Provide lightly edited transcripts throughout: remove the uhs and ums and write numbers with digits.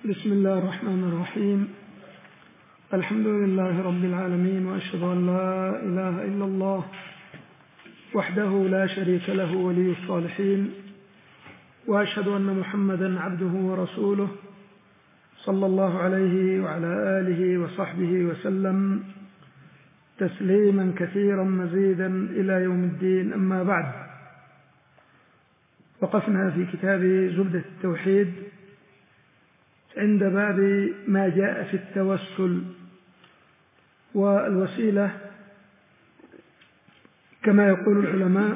بسم الله الرحمن الرحيم. الحمد لله رب العالمين، وأشهد أن لا إله إلا الله وحده لا شريك له ولي الصالحين، وأشهد أن محمدا عبده ورسوله صلى الله عليه وعلى آله وصحبه وسلم تسليما كثيرا مزيدا إلى يوم الدين. أما بعد، وقفنا في كتاب زبدة التوحيد عند باب ما جاء في التوسل. والوسيلة كما يقول العلماء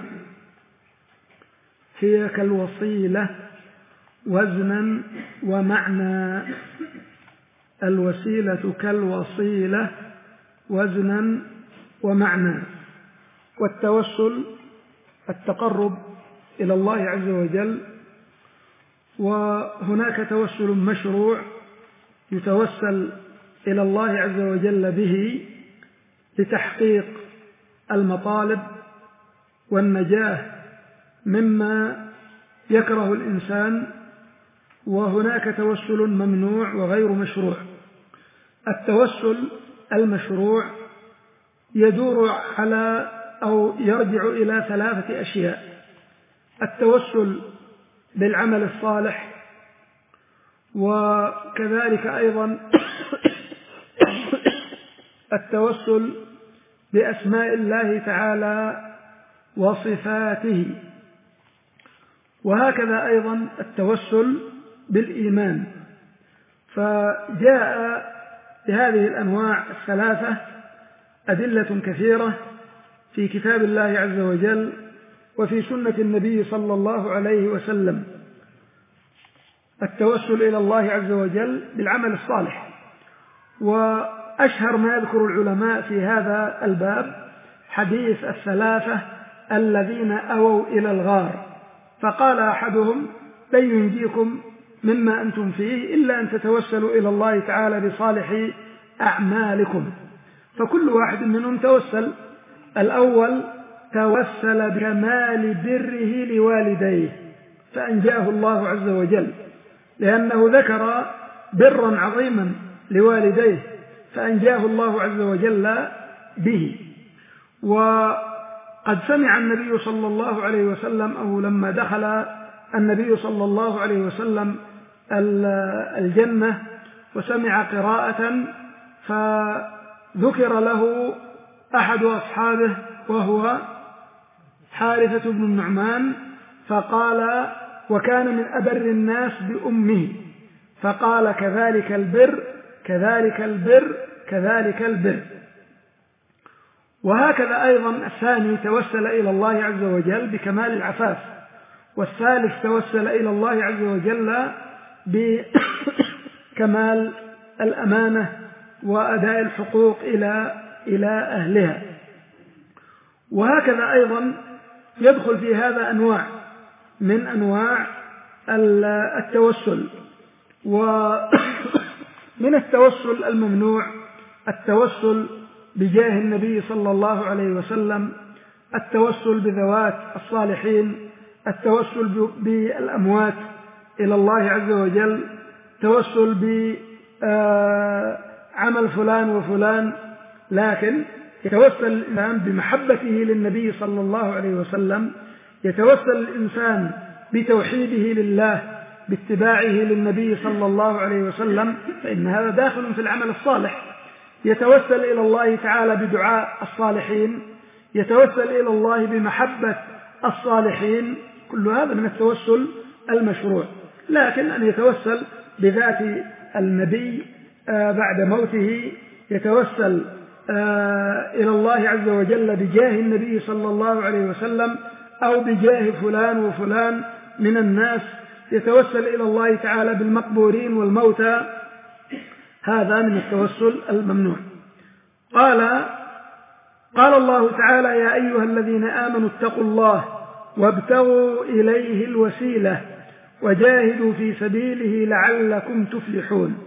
هي كالوصيلة وزنا ومعنى. الوسيلة كالوصيلة وزنا ومعنى. والتوسل التقرب إلى الله عز وجل، وهناك توسل مشروع يتوسل إلى الله عز وجل به لتحقيق المطالب والنجاة مما يكره الإنسان، وهناك توسل ممنوع وغير مشروع. التوسل المشروع يدور على أو يرجع إلى 3 أشياء: التوسل بالعمل الصالح، وكذلك أيضا التوسل بأسماء الله تعالى وصفاته، وهكذا أيضا التوسل بالإيمان. فجاء بهذه الأنواع 3 أدلة كثيرة في كتاب الله عز وجل وفي سنة النبي صلى الله عليه وسلم. التوسل إلى الله عز وجل بالعمل الصالح، وأشهر ما يذكر العلماء في هذا الباب حديث 3 الذين أووا إلى الغار، فقال أحدهم: لن ينجيكم مما أنتم فيه إلا أن تتوسلوا إلى الله تعالى بصالح أعمالكم. فكل واحد منهم توسل. الأول توسل بكمال بره لوالديه فأنجاه الله عز وجل، لأنه ذكر برا عظيما لوالديه فأنجاه الله عز وجل به. وقد سمع النبي صلى الله عليه وسلم، أو لما دخل النبي صلى الله عليه وسلم الجنة وسمع قراءة، فذكر له أحد أصحابه وهو حارثة بن النعمان، فقال: وكان من أبر الناس بأمه، فقال: كذلك البر كذلك البر كذلك البر. وهكذا أيضا الثاني توسل إلى الله عز وجل بكمال العفاف، والثالث توسل إلى الله عز وجل بكمال الأمانة وأداء الحقوق إلى أهلها. وهكذا أيضا يدخل في هذا أنواع من أنواع التوسل. ومن التوسل الممنوع التوسل بجاه النبي صلى الله عليه وسلم، التوسل بذوات الصالحين، التوسل بالأموات إلى الله عز وجل، توسل بعمل فلان وفلان. لكن يتوسل الإنسان بمحبته للنبي صلى الله عليه وسلم، يتوسل الإنسان بتوحيده لله باتباعه للنبي صلى الله عليه وسلم، فإن هذا داخل في العمل الصالح. يتوسل إلى الله تعالى بدعاء الصالحين، يتوسل إلى الله بمحبة الصالحين، كل هذا من التوسل المشروع. لكن أن يتوسل بذات النبي بعد موته، يتوسل إلى الله عز وجل بجاه النبي صلى الله عليه وسلم أو بجاه فلان وفلان من الناس، يتوسل إلى الله تعالى بالمقبورين والموتى، هذا من التوسل الممنوع. قال الله تعالى: يا أيها الذين آمنوا اتقوا الله وابتغوا إليه الوسيلة وجاهدوا في سبيله لعلكم تفلحون.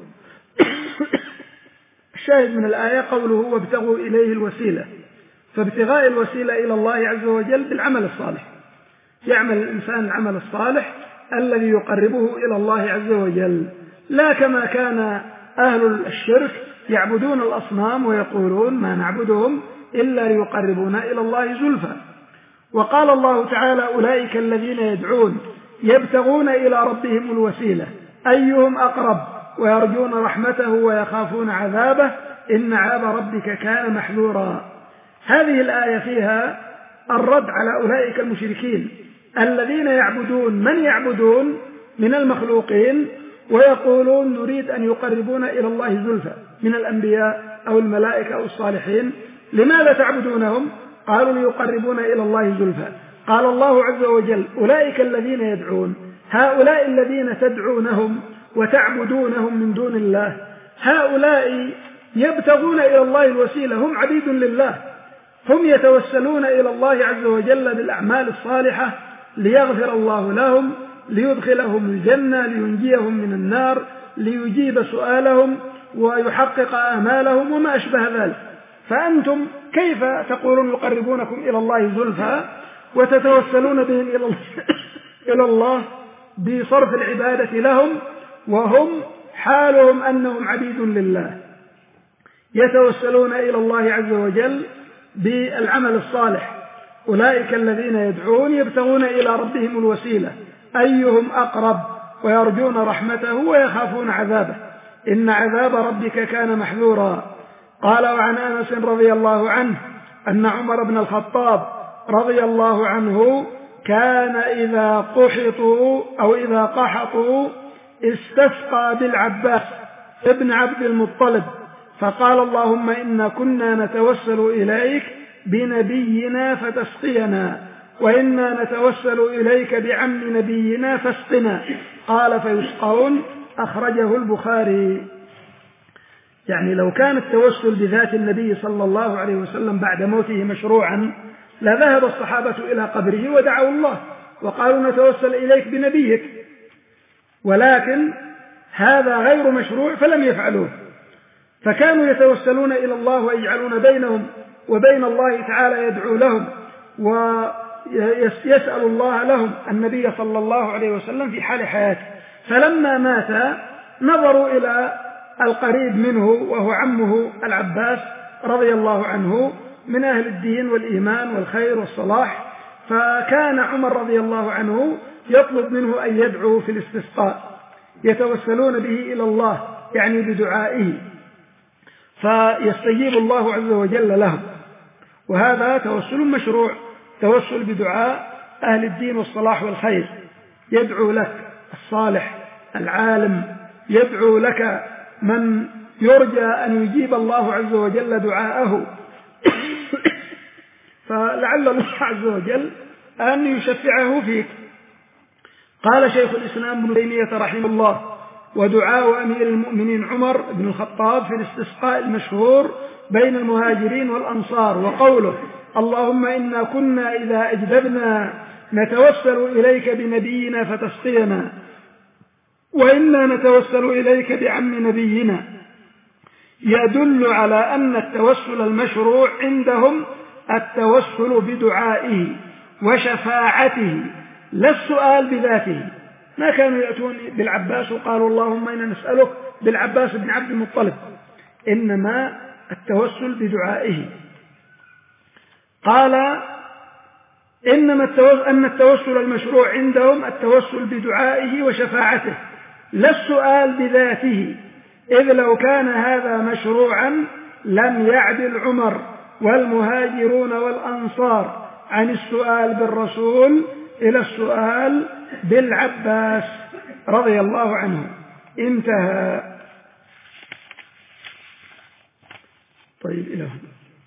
الشاهد من الآية قوله: وابتغوا إليه الوسيلة، فابتغاء الوسيلة إلى الله عز وجل بالعمل الصالح. يعمل الإنسان العمل الصالح الذي يقربه إلى الله عز وجل، لا كما كان أهل الشرك يعبدون الأصنام ويقولون ما نعبدهم إلا ليقربونا إلى الله زلفى. وقال الله تعالى أولئك الذين يدعون يبتغون إلى ربهم الوسيلة أيهم أقرب ويرجون رحمته ويخافون عذابه إن عذاب ربك كان محذورا. هذه الآية فيها الرد على أولئك المشركين الذين يعبدون من يعبدون من المخلوقين ويقولون نريد أن يقربونا إلى الله زلفى من الأنبياء أو الملائكة أو الصالحين. لماذا تعبدونهم؟ قالوا ليقربونا إلى الله زلفى. قال الله عز وجل أولئك الذين يدعون، هؤلاء الذين تدعونهم وتعبدونهم من دون الله هؤلاء يبتغون إلى الله الوسيلة، هم عبيد لله، هم يتوسلون إلى الله عز وجل بالأعمال الصالحة ليغفر الله لهم، ليدخلهم الجنة، لينجيهم من النار، ليجيب سؤالهم ويحقق آمالهم وما أشبه ذلك. فأنتم كيف تقولون يقربونكم إلى الله زلفى وتتوسلون بهم إلى الله بصرف العبادة لهم وهم حالهم أنهم عبيد لله يتوسلون إلى الله عز وجل بالعمل الصالح. أولئك الذين يدعون يبتغون إلى ربهم الوسيلة أيهم أقرب ويرجون رحمته ويخافون عذابه إن عذاب ربك كان محذورا. قال وعن أنس رضي الله عنه أن عمر بن الخطاب رضي الله عنه كان إذا قحطوا أو إذا قحطوا استسقى بالعباس ابن عبد المطلب فقال اللهم إنا كنا نتوسل إليك بنبينا فتسقينا وإنا نتوسل إليك بعم نبينا فاسقنا. قال فيسقون. أخرجه البخاري. يعني لو كان التوسل بذات النبي صلى الله عليه وسلم بعد موته مشروعا لذهب الصحابة إلى قبره ودعوا الله وقالوا نتوسل إليك بنبيك، ولكن هذا غير مشروع فلم يفعلوه، فكانوا يتوسلون إلى الله ويجعلون بينهم وبين الله تعالى يدعو لهم ويسأل الله لهم النبي صلى الله عليه وسلم في حال حياته. فلما مات نظروا إلى القريب منه وهو عمه العباس رضي الله عنه من أهل الدين والإيمان والخير والصلاح، فكان عمر رضي الله عنه يطلب منه أن يدعو في الاستسقاء يتوسلون به إلى الله يعني بدعائه فيستجيب الله عز وجل لهم. وهذا توسل مشروع، توسل بدعاء أهل الدين والصلاح والخير، يدعو لك الصالح العالم، يدعو لك من يرجى أن يجيب الله عز وجل دعاءه فلعل الله عز وجل أن يشفعه فيك. قال شيخ الإسلام ابن تيمية رحمه الله ودعاء أمير المؤمنين عمر بن الخطاب في الاستسقاء المشهور بين المهاجرين والأنصار وقوله اللهم إنا كنا إذا أجدبنا نتوسل إليك بنبينا فتسقينا وإنا نتوسل إليك بعم نبينا، يدل على أن التوسل المشروع عندهم التوسل بدعائه وشفاعته لا السؤال بذاته. ما كانوا يأتون بالعباس وقالوا اللهم إنا نسألك بالعباس بن عبد المطلب، إنما التوسل بدعائه. قال إنما أن التوسل المشروع عندهم التوسل بدعائه وشفاعته لا السؤال بذاته، إذ لو كان هذا مشروعا لم يعدل عمر والمهاجرون والأنصار عن السؤال بالرسول إلى السؤال بالعباس رضي الله عنه. انتهى. طيب إلى هنا.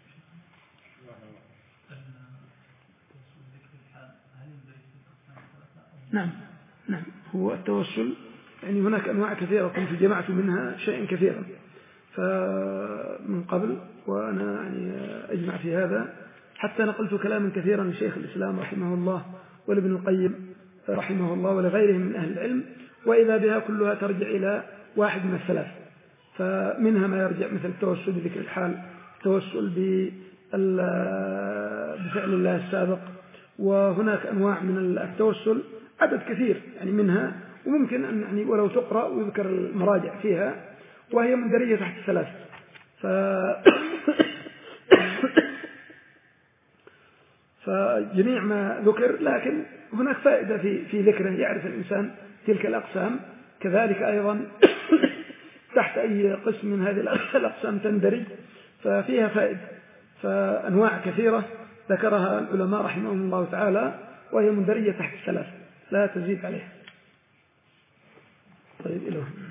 نعم هو التوسل يعني هناك أنواع كثيرة كنت جمعت منها شيئا كثيرا فمن قبل، وأنا يعني أجمع في هذا حتى نقلت كلاما كثيرا لشيخ الإسلام رحمه الله ولابن القيم رحمه الله ولغيرهم من أهل العلم، وإذا بها كلها ترجع إلى واحد من الثلاث. فمنها ما يرجع مثل التوسل بذكر الحال، التوسل بفعل الله السابق، وهناك أنواع من التوسل عدد كثير يعني منها وممكن أن يعني ولو تقرأ ويذكر المراجع فيها، وهي مندرجة تحت 3. فجميع ما ذكر، لكن هناك فائدة في ذكره، يعرف الإنسان تلك الأقسام. كذلك أيضا تحت أي قسم من هذه الأقسام تندرج ففيها فائدة. فأنواع كثيرة ذكرها العلماء رحمهم الله تعالى، وهي مندرجة تحت 3 لا تزيد عليها. طيب إلى